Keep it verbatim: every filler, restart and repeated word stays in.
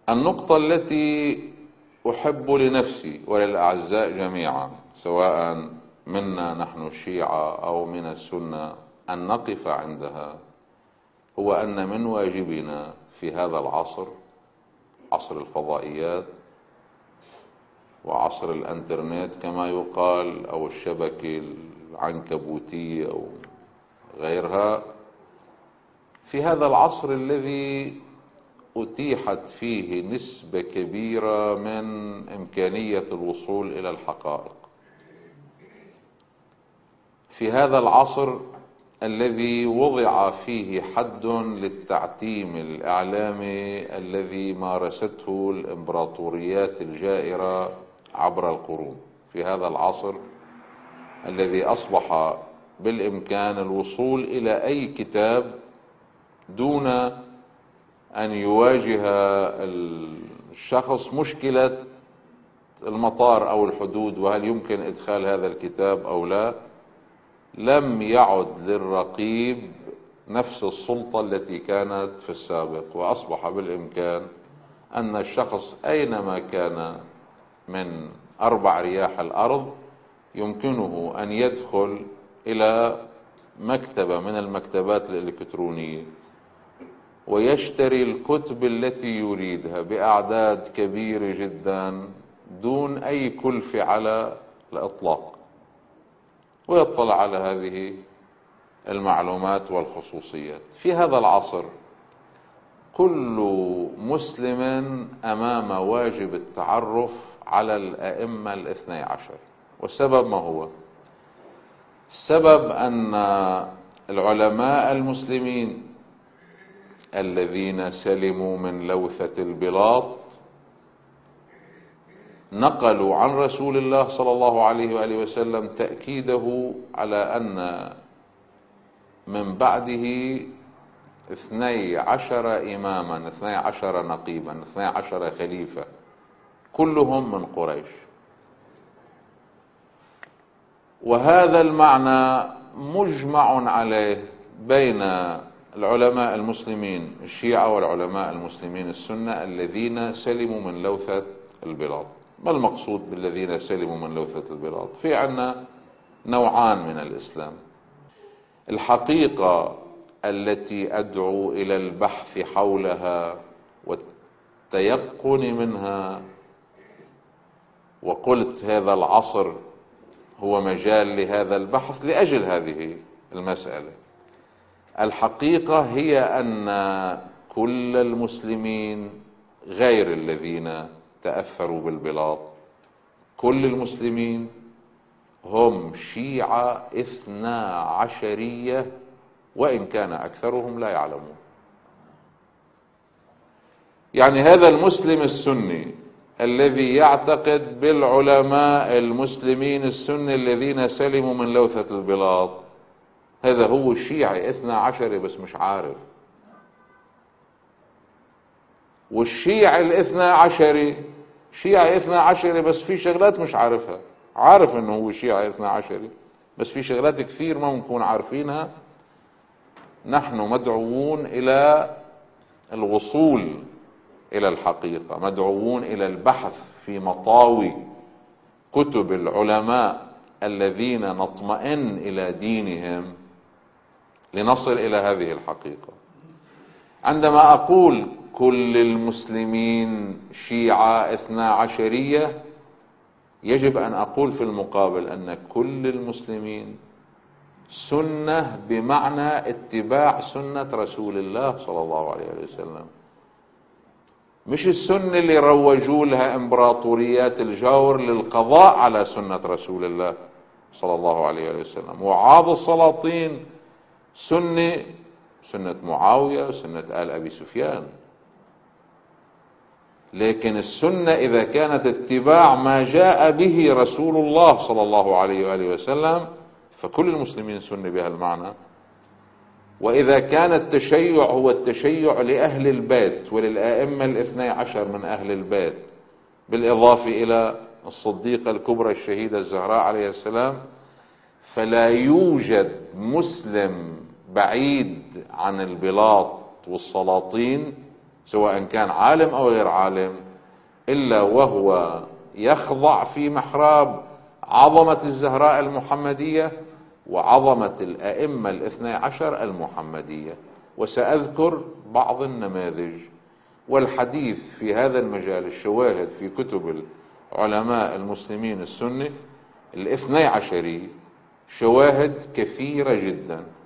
النقطة التي أحب لنفسي وللأعزاء جميعا سواء منا نحن الشيعة أو من السنة أن نقف عندها، هو أن من واجبنا في هذا العصر، عصر الفضائيات وعصر الانترنت كما يقال أو الشبكة العنكبوتية أو غيرها، في هذا العصر الذي أتيحت فيه نسبة كبيرة من إمكانية الوصول إلى الحقائق، في هذا العصر الذي وضع فيه حد للتعتيم الإعلامي الذي مارسته الإمبراطوريات الجائرة عبر القرون، في هذا العصر الذي أصبح بالإمكان الوصول إلى أي كتاب دون أن يواجه الشخص مشكلة المطار أو الحدود وهل يمكن إدخال هذا الكتاب أو لا. لم يعد للرقيب نفس السلطة التي كانت في السابق، وأصبح بالإمكان أن الشخص أينما كان من أربع رياح الأرض يمكنه أن يدخل إلى مكتبة من المكتبات الإلكترونية ويشتري الكتب التي يريدها بأعداد كبيرة جدا دون أي كلفة على الإطلاق، ويطلع على هذه المعلومات والخصوصيات. في هذا العصر كل مسلم أمام واجب التعرف على الأئمة الاثني عشر، والسبب ما هو؟ السبب أن العلماء المسلمين الذين سلموا من لوثة البلاط نقلوا عن رسول الله صلى الله عليه وآله وسلم تأكيده على أن من بعده اثني عشر إماما، اثني عشر نقيبا، اثني عشر خليفة، كلهم من قريش. وهذا المعنى مجمع عليه بين العلماء المسلمين الشيعة والعلماء المسلمين السنة الذين سلموا من لوثة البلاط. ما المقصود بالذين سلموا من لوثة البلاط؟ في عنا نوعان من الإسلام. الحقيقة التي أدعو إلى البحث حولها والتيقن منها، وقلت هذا العصر هو مجال لهذا البحث لأجل هذه المسألة. الحقيقة هي أن كل المسلمين غير الذين تأثروا بالبلاط، كل المسلمين هم شيعة اثنا عشرية، وإن كان أكثرهم لا يعلمون. يعني هذا المسلم السني الذي يعتقد بالعلماء المسلمين السنة الذين سلموا من لوثة البلاط، هذا هو الشيعي اثنا عشري بس مش عارف. والشيعي الاثنا عشري شيعي اثنا عشري بس في شغلات مش عارفها، عارف انه هو شيعي اثنا عشري بس في شغلات كثير ما بنكون عارفينها. نحن مدعوون الى الوصول الى الحقيقة، مدعوون الى البحث في مطاوي كتب العلماء الذين نطمئن الى دينهم لنصل الى هذه الحقيقة. عندما اقول كل المسلمين شيعة اثنا عشرية، يجب ان اقول في المقابل ان كل المسلمين سنة بمعنى اتباع سنة رسول الله صلى الله عليه وسلم، مش السنة اللي روجوا لها امبراطوريات الجور للقضاء على سنة رسول الله صلى الله عليه وسلم. وعاض السلاطين سنة سنة معاوية وسنة آل أبي سفيان، لكن السنة إذا كانت اتباع ما جاء به رسول الله صلى الله عليه وآله وسلم فكل المسلمين سنة بها المعنى. وإذا كان التشيع هو التشيع لأهل البيت وللآئمة الاثني عشر من أهل البيت بالإضافة إلى الصديقة الكبرى الشهيدة الزهراء عليه السلام، فلا يوجد مسلم بعيد عن البلاط والسلاطين سواء كان عالم أو غير عالم، إلا وهو يخضع في محراب عظمة الزهراء المحمدية وعظمة الأئمة الاثني عشر المحمدية. وسأذكر بعض النماذج، والحديث في هذا المجال الشواهد في كتب العلماء المسلمين السنة الاثني عشري شواهد كثيرة جدا.